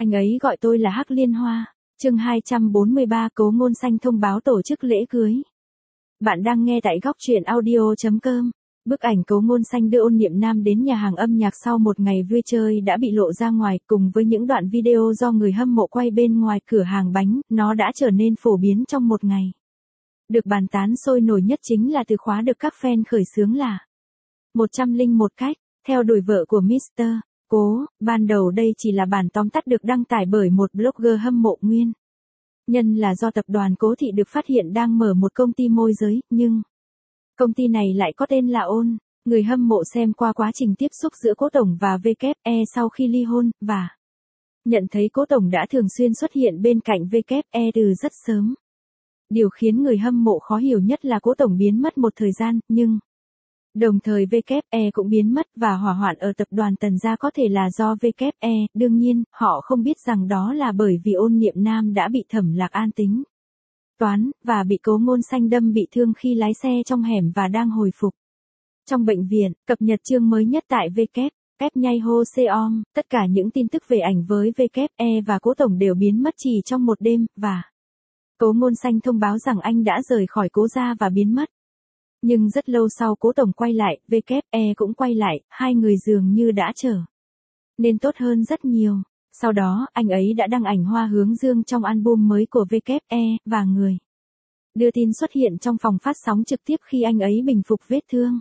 Anh ấy gọi tôi là Hắc Liên Hoa. Chương 243 Cố Ngôn Xanh thông báo tổ chức lễ cưới. Bạn đang nghe tại góc truyện audio.com. Bức ảnh Cố Ngôn Xanh đưa Ôn Niệm Nam đến nhà hàng âm nhạc sau một ngày vui chơi đã bị lộ ra ngoài, cùng với những đoạn video do người hâm mộ quay bên ngoài cửa hàng bánh, nó đã trở nên phổ biến trong một ngày. Được bàn tán sôi nổi nhất chính là từ khóa được các fan khởi xướng là 101 cách theo đuổi vợ của Mr. Cố. Ban đầu đây chỉ là bản tóm tắt được đăng tải bởi một blogger hâm mộ nguyên nhân là do tập đoàn Cố Thị được phát hiện đang mở một công ty môi giới, nhưng công ty này lại có tên là Ôn. Người hâm mộ xem qua quá trình tiếp xúc giữa Cố Tổng và WE sau khi ly hôn, và nhận thấy Cố Tổng đã thường xuyên xuất hiện bên cạnh WE từ rất sớm. Điều khiến người hâm mộ khó hiểu nhất là Cố Tổng biến mất một thời gian, nhưng đồng thời WE cũng biến mất và hỏa hoạn ở tập đoàn Tần Gia có thể là do WE, đương nhiên, họ không biết rằng đó là bởi vì Ôn Niệm Nam đã bị Thẩm Lạc An tính toán, và bị Cố Ngôn Xanh đâm bị thương khi lái xe trong hẻm và đang hồi phục trong bệnh viện. Cập nhật chương mới nhất tại WE nhai hô seom, tất cả những tin tức về ảnh với WE và Cố Tổng đều biến mất chỉ trong một đêm, và Cố Ngôn Xanh thông báo rằng anh đã rời khỏi Cố gia và biến mất. Nhưng rất lâu sau Cố Tổng quay lại, WE cũng quay lại, hai người dường như đã trở nên tốt hơn rất nhiều. Sau đó, anh ấy đã đăng ảnh hoa hướng dương trong album mới của WE, và người đưa tin xuất hiện trong phòng phát sóng trực tiếp khi anh ấy bình phục vết thương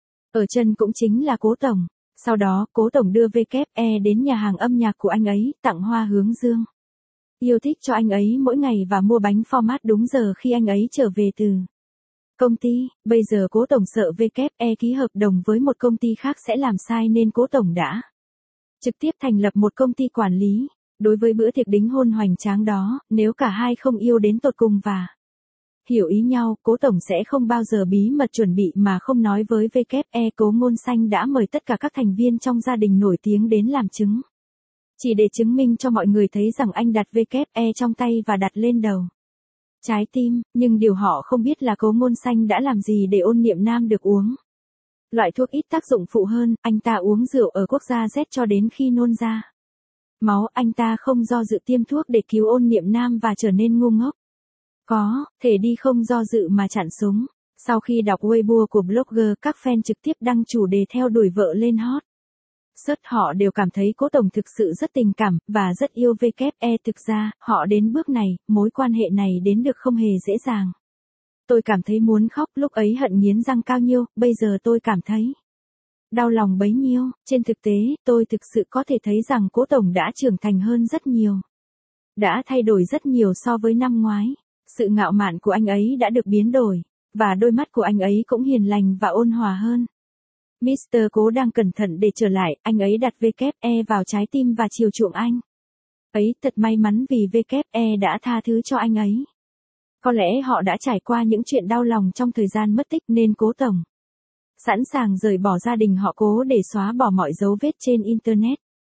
ở chân cũng chính là Cố Tổng. Sau đó, Cố Tổng đưa WE đến nhà hàng âm nhạc của anh ấy, tặng hoa hướng dương yêu thích cho anh ấy mỗi ngày và mua bánh format đúng giờ khi anh ấy trở về từ công ty. Bây giờ Cố Tổng sợ WE ký hợp đồng với một công ty khác sẽ làm sai nên Cố Tổng đã trực tiếp thành lập một công ty quản lý. Đối với bữa tiệc đính hôn hoành tráng đó, nếu cả hai không yêu đến tột cùng và hiểu ý nhau, Cố Tổng sẽ không bao giờ bí mật chuẩn bị mà không nói với WE. Cố Ngôn Xanh đã mời tất cả các thành viên trong gia đình nổi tiếng đến làm chứng, chỉ để chứng minh cho mọi người thấy rằng anh đặt WE trong tay và đặt lên đầu trái tim, nhưng điều họ không biết là Cố Ngôn Xanh đã làm gì để Ôn Niệm Nam được uống loại thuốc ít tác dụng phụ hơn. Anh ta uống rượu ở quốc gia Z cho đến khi nôn ra máu. Anh ta không do dự tiêm thuốc để cứu Ôn Niệm Nam và trở nên ngu ngốc. Có thể đi không do dự mà chặn súng. Sau khi đọc Weibo của blogger, các fan trực tiếp đăng chủ đề theo đuổi vợ lên hot search, họ đều cảm thấy Cố Tổng thực sự rất tình cảm, và rất yêu WE. Thực ra, họ đến bước này, mối quan hệ này đến được không hề dễ dàng. Tôi cảm thấy muốn khóc, lúc ấy hận nghiến răng cao nhiêu, bây giờ tôi cảm thấy đau lòng bấy nhiêu. Trên thực tế, tôi thực sự có thể thấy rằng Cố Tổng đã trưởng thành hơn rất nhiều. Đã thay đổi rất nhiều so với năm ngoái. Sự ngạo mạn của anh ấy đã được biến đổi, và đôi mắt của anh ấy cũng hiền lành và ôn hòa hơn. Mr. Cố đang cẩn thận để trở lại, anh ấy đặt WE vào trái tim và chiều chuộng anh ấy. Thật may mắn vì WE đã tha thứ cho anh ấy. Có lẽ họ đã trải qua những chuyện đau lòng trong thời gian mất tích nên Cố Tổng sẵn sàng rời bỏ gia đình họ Cố để xóa bỏ mọi dấu vết trên Internet.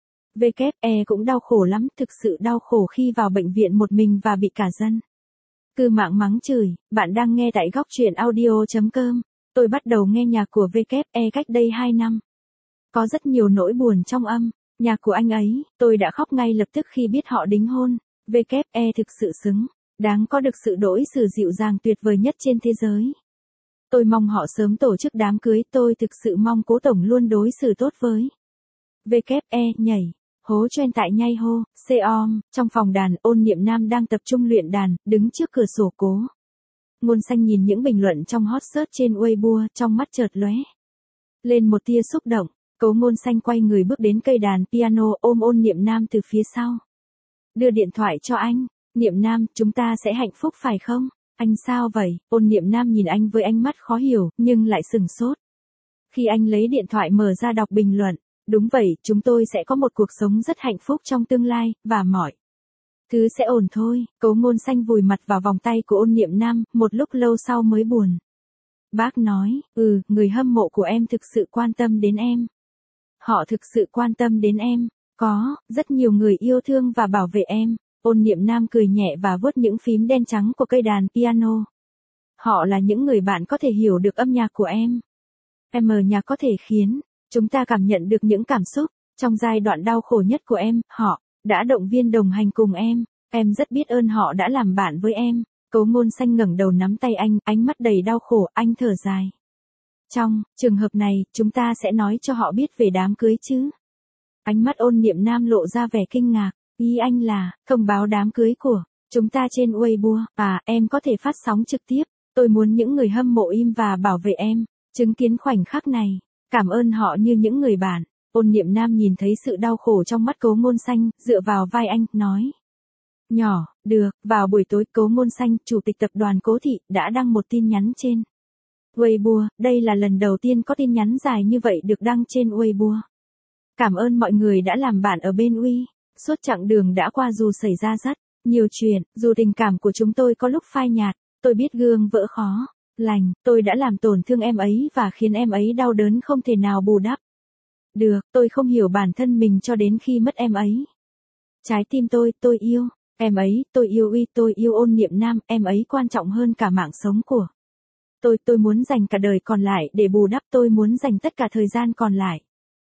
WE cũng đau khổ lắm, thực sự đau khổ khi vào bệnh viện một mình và bị cả dân cư mạng mắng chửi. Bạn đang nghe tại góc truyện audio.com. Tôi bắt đầu nghe nhạc của WE cách đây 2 năm. Có rất nhiều nỗi buồn trong âm nhạc của anh ấy. Tôi đã khóc ngay lập tức khi biết họ đính hôn. WE thực sự xứng đáng có được sự đối xử dịu dàng tuyệt vời nhất trên thế giới. Tôi mong họ sớm tổ chức đám cưới. Tôi thực sự mong Cố Tổng luôn đối xử tốt với WE. Nhảy hố trend tại nhai hô seom. Trong phòng đàn, Ôn Niệm Nam đang tập trung luyện đàn, đứng trước cửa sổ. Cố Ngôn Xanh nhìn những bình luận trong hot search trên Weibo, trong mắt chợt lóe lên một tia xúc động. Cố Ngôn Xanh quay người bước đến cây đàn piano, ôm Ôn Niệm Nam từ phía sau. Đưa điện thoại cho anh. Niệm Nam, chúng ta sẽ hạnh phúc phải không? Anh sao vậy? Ôn Niệm Nam nhìn anh với ánh mắt khó hiểu, nhưng lại sừng sốt khi anh lấy điện thoại mở ra đọc bình luận. Đúng vậy, chúng tôi sẽ có một cuộc sống rất hạnh phúc trong tương lai, và mọi thứ sẽ ổn thôi. Cố Ngôn Xanh vùi mặt vào vòng tay của Ôn Niệm Nam, một lúc lâu sau mới buồn bác nói, người hâm mộ của em thực sự quan tâm đến em. Họ thực sự quan tâm đến em. Có rất nhiều người yêu thương và bảo vệ em. Ôn Niệm Nam cười nhẹ và vuốt những phím đen trắng của cây đàn piano. Họ là những người bạn có thể hiểu được âm nhạc của em. Nhạc có thể khiến chúng ta cảm nhận được những cảm xúc trong giai đoạn đau khổ nhất của em. Họ đã động viên đồng hành cùng em rất biết ơn họ đã làm bạn với em. Cố Ngôn Xanh ngẩng đầu nắm tay anh, ánh mắt đầy đau khổ, anh thở dài. Trong trường hợp này, chúng ta sẽ nói cho họ biết về đám cưới chứ? Ánh mắt Ôn Niệm Nam lộ ra vẻ kinh ngạc, ý anh là, thông báo đám cưới của chúng ta trên Weibo, em có thể phát sóng trực tiếp, tôi muốn những người hâm mộ im và bảo vệ em, chứng kiến khoảnh khắc này, cảm ơn họ như những người bạn. Ôn Niệm Nam nhìn thấy sự đau khổ trong mắt Cố Ngôn Xanh, dựa vào vai anh, nói. Nhỏ, được, vào buổi tối Cố Ngôn Xanh, chủ tịch tập đoàn Cố Thị, đã đăng một tin nhắn trên Weibo, đây là lần đầu tiên có tin nhắn dài như vậy được đăng trên Weibo. Cảm ơn mọi người đã làm bạn ở bên Uy, suốt chặng đường đã qua dù xảy ra rất nhiều chuyện, dù tình cảm của chúng tôi có lúc phai nhạt, tôi biết gương vỡ khó lành, tôi đã làm tổn thương em ấy và khiến em ấy đau đớn không thể nào bù đắp. Được, tôi không hiểu bản thân mình cho đến khi mất em ấy. Trái tim tôi yêu em ấy, tôi yêu Uy, tôi yêu Ôn Niệm Nam, em ấy quan trọng hơn cả mạng sống của tôi muốn dành cả đời còn lại để bù đắp, tôi muốn dành tất cả thời gian còn lại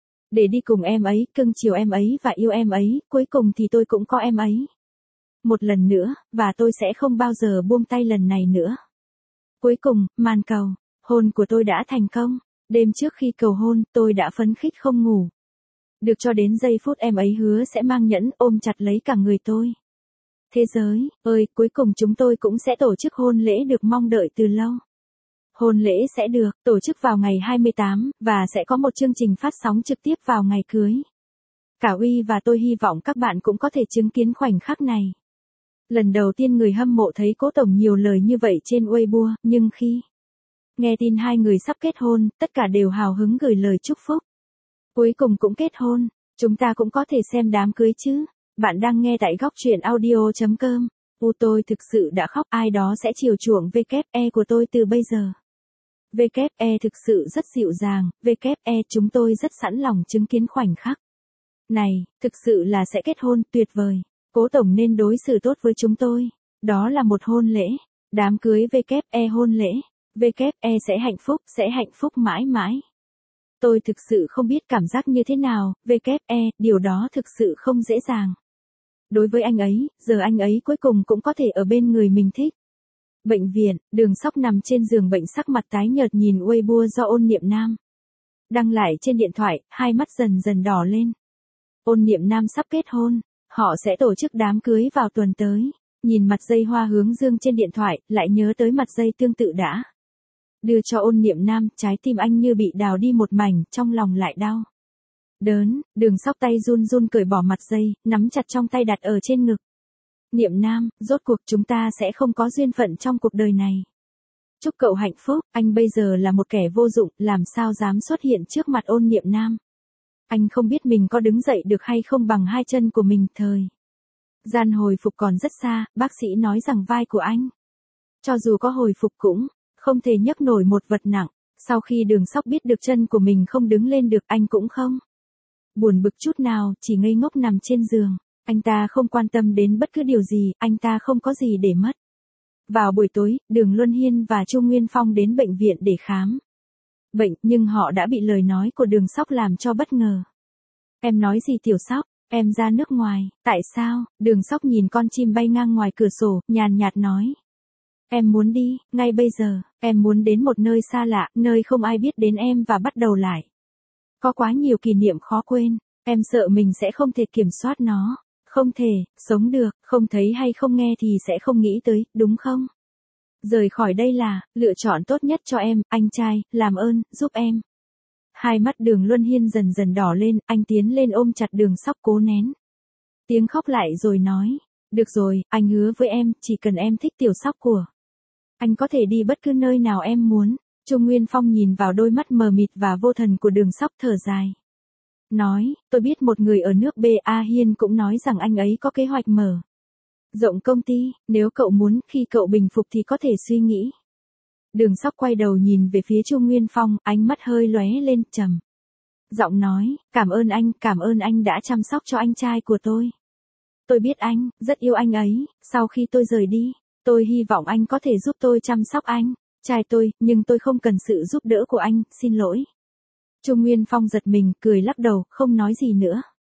để đi cùng em ấy, cưng chiều em ấy và yêu em ấy, cuối cùng thì tôi cũng có em ấy. Một lần nữa, và tôi sẽ không bao giờ buông tay lần này nữa. Cuối cùng, màn cầu hôn của tôi đã thành công. Đêm trước khi cầu hôn, tôi đã phấn khích không ngủ được cho đến giây phút em ấy hứa sẽ mang nhẫn ôm chặt lấy cả người tôi. Thế giới ơi, cuối cùng chúng tôi cũng sẽ tổ chức hôn lễ được mong đợi từ lâu. Hôn lễ sẽ được tổ chức vào ngày 28, và sẽ có một chương trình phát sóng trực tiếp vào ngày cưới. Cả Uy và tôi hy vọng các bạn cũng có thể chứng kiến khoảnh khắc này. Lần đầu tiên người hâm mộ thấy Cố tổng nhiều lời như vậy trên Weibo, nhưng khi nghe tin hai người sắp kết hôn, tất cả đều hào hứng gửi lời chúc phúc. Cuối cùng cũng kết hôn, chúng ta cũng có thể xem đám cưới chứ. Bạn đang nghe tại góc truyện audio.com. Tôi thực sự đã khóc, ai đó sẽ chiều chuộng WE của tôi từ bây giờ. WE thực sự rất dịu dàng, WE chúng tôi rất sẵn lòng chứng kiến khoảnh khắc này, thực sự là sẽ kết hôn, tuyệt vời. Cố tổng nên đối xử tốt với chúng tôi. Đó là một hôn lễ, đám cưới WE hôn lễ. WE sẽ hạnh phúc mãi mãi. Tôi thực sự không biết cảm giác như thế nào, WE, điều đó thực sự không dễ dàng. Đối với anh ấy, giờ anh ấy cuối cùng cũng có thể ở bên người mình thích. Bệnh viện, Đường Sóc nằm trên giường bệnh sắc mặt tái nhợt nhìn Weibo do Ôn Niệm Nam đăng lại trên điện thoại, hai mắt dần dần đỏ lên. Ôn Niệm Nam sắp kết hôn, họ sẽ tổ chức đám cưới vào tuần tới. Nhìn mặt dây hoa hướng dương trên điện thoại, lại nhớ tới mặt dây tương tự đã đưa cho Ôn Niệm Nam, trái tim anh như bị đào đi một mảnh, trong lòng lại đau đớn. Đường Sóc tay run run cởi bỏ mặt dây, nắm chặt trong tay đặt ở trên ngực. Niệm Nam, rốt cuộc chúng ta sẽ không có duyên phận trong cuộc đời này. Chúc cậu hạnh phúc, anh bây giờ là một kẻ vô dụng, làm sao dám xuất hiện trước mặt Ôn Niệm Nam. Anh không biết mình có đứng dậy được hay không bằng hai chân của mình. Thời gian hồi phục còn rất xa, bác sĩ nói rằng vai của anh, cho dù có hồi phục cũng không thể nhấc nổi một vật nặng. Sau khi Đường Sóc biết được chân của mình không đứng lên được, anh cũng không buồn bực chút nào, chỉ ngây ngốc nằm trên giường. Anh ta không quan tâm đến bất cứ điều gì, anh ta không có gì để mất. Vào buổi tối, Đường Luân Hiên và Chu Nguyên Phong đến bệnh viện để khám bệnh, nhưng họ đã bị lời nói của Đường Sóc làm cho bất ngờ. Em nói gì Tiểu Sóc, em ra nước ngoài, tại sao? Đường Sóc nhìn con chim bay ngang ngoài cửa sổ, nhàn nhạt nói. Em muốn đi, ngay bây giờ, em muốn đến một nơi xa lạ, nơi không ai biết đến em và bắt đầu lại. Có quá nhiều kỷ niệm khó quên, em sợ mình sẽ không thể kiểm soát nó. Không thể sống được, không thấy hay không nghe thì sẽ không nghĩ tới, đúng không? Rời khỏi đây là lựa chọn tốt nhất cho em, anh trai, làm ơn, giúp em. Hai mắt Đường Luân Hiên dần dần đỏ lên, anh tiến lên ôm chặt Đường Sóc cố nén tiếng khóc lại rồi nói. Được rồi, anh hứa với em, chỉ cần em thích Tiểu Sóc của anh có thể đi bất cứ nơi nào em muốn. Chu Nguyên Phong nhìn vào đôi mắt mờ mịt và vô thần của Đường Sóc thở dài. Nói, tôi biết một người ở nước BA Hiên cũng nói rằng anh ấy có kế hoạch mở rộng công ty, nếu cậu muốn, khi cậu bình phục thì có thể suy nghĩ. Đường Sóc quay đầu nhìn về phía Chu Nguyên Phong, ánh mắt hơi lóe lên, trầm giọng nói, cảm ơn anh đã chăm sóc cho anh trai của tôi. Tôi biết anh rất yêu anh ấy, sau khi tôi rời đi, tôi hy vọng anh có thể giúp tôi chăm sóc anh trai tôi, nhưng tôi không cần sự giúp đỡ của anh, xin lỗi. Chu Nguyên Phong giật mình, cười lắc đầu, không nói gì nữa.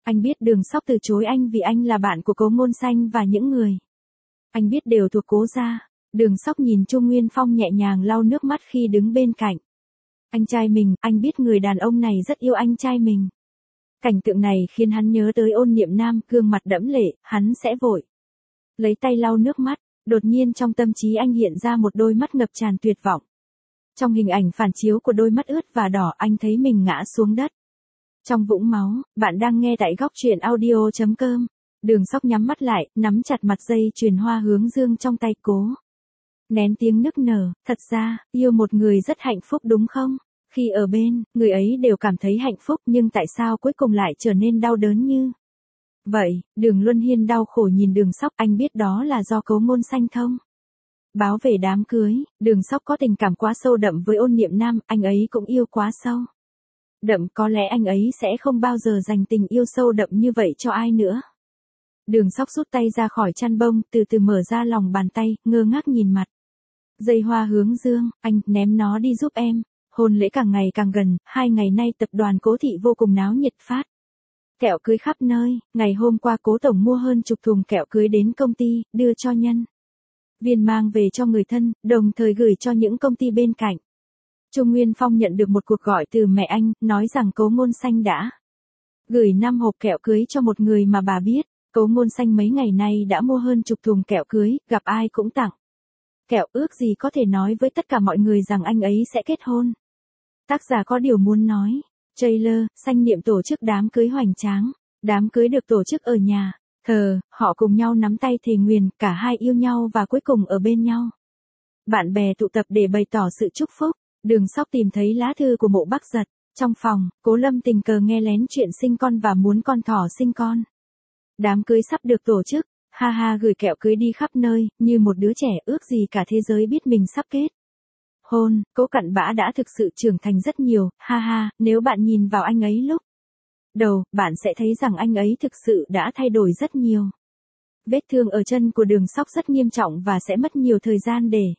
Anh biết Đường Sóc từ chối anh vì anh là bạn của Cố Ngôn Xanh và những người anh biết đều thuộc Cố gia. Đường Sóc nhìn Chu Nguyên Phong nhẹ nhàng lau nước mắt khi đứng bên cạnh. Anh trai mình, anh biết người đàn ông này rất yêu anh trai mình. Cảnh tượng này khiến hắn nhớ tới Ôn Niệm Nam, gương mặt đẫm lệ, hắn sẽ vội lấy tay lau nước mắt. Đột nhiên trong tâm trí anh hiện ra một đôi mắt ngập tràn tuyệt vọng. Trong hình ảnh phản chiếu của đôi mắt ướt và đỏ, anh thấy mình ngã xuống đất trong vũng máu. Bạn đang nghe tại góc truyện audio.com. Đường Sóc nhắm mắt lại, nắm chặt mặt dây chuyền hoa hướng dương trong tay, cố nén tiếng nức nở. Thật ra, yêu một người rất hạnh phúc đúng không? Khi ở bên, người ấy đều cảm thấy hạnh phúc, nhưng tại sao cuối cùng lại trở nên đau đớn như vậy? Đường Luân Hiên đau khổ nhìn Đường Sóc, anh biết đó là do Cố Ngôn Xanh thông báo về đám cưới. Đường Sóc có tình cảm quá sâu đậm với Ôn Niệm Nam, anh ấy cũng yêu quá sâu đậm, có lẽ anh ấy sẽ không bao giờ dành tình yêu sâu đậm như vậy cho ai nữa. Đường Sóc rút tay ra khỏi chăn bông, từ từ mở ra lòng bàn tay, ngơ ngác nhìn mặt dây hoa hướng dương. Anh ném nó đi giúp em. Hôn lễ càng ngày càng gần, 2 ngày nay tập đoàn Cố thị vô cùng náo nhiệt, phát kẹo cưới khắp nơi. Ngày hôm qua Cố tổng mua hơn chục thùng kẹo cưới đến công ty, đưa cho nhân viên mang về cho người thân, đồng thời gửi cho những công ty bên cạnh. Chu Nguyên Phong nhận được một cuộc gọi từ mẹ anh, nói rằng Cố Ngôn Xanh đã gửi 5 hộp kẹo cưới cho một người mà bà biết. Cố Ngôn Xanh mấy ngày nay đã mua hơn chục thùng kẹo cưới, gặp ai cũng tặng kẹo, ước gì có thể nói với tất cả mọi người rằng anh ấy sẽ kết hôn. Tác giả có điều muốn nói. Trailer, Xanh Niệm tổ chức đám cưới hoành tráng. Đám cưới được tổ chức ở nhà thờ, họ cùng nhau nắm tay thề nguyền, cả hai yêu nhau và cuối cùng ở bên nhau. Bạn bè tụ tập để bày tỏ sự chúc phúc. Đường Sóc tìm thấy lá thư của Mộ Bắc Giật trong phòng. Cố Lâm tình cờ nghe lén chuyện sinh con và muốn con thỏ sinh con. Đám cưới sắp được tổ chức. Ha ha, gửi kẹo cưới đi khắp nơi, như một đứa trẻ, ước gì cả thế giới biết mình sắp kết hôn. Cố Cặn Bã đã thực sự trưởng thành rất nhiều. Ha ha, nếu bạn nhìn vào anh ấy lúc đầu, bạn sẽ thấy rằng anh ấy thực sự đã thay đổi rất nhiều. Vết thương ở chân của Đường Sóc rất nghiêm trọng và sẽ mất nhiều thời gian để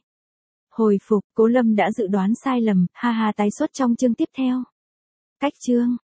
hồi phục. Cố Lâm đã dự đoán sai lầm. Ha ha, tái xuất trong chương tiếp theo. Cách chương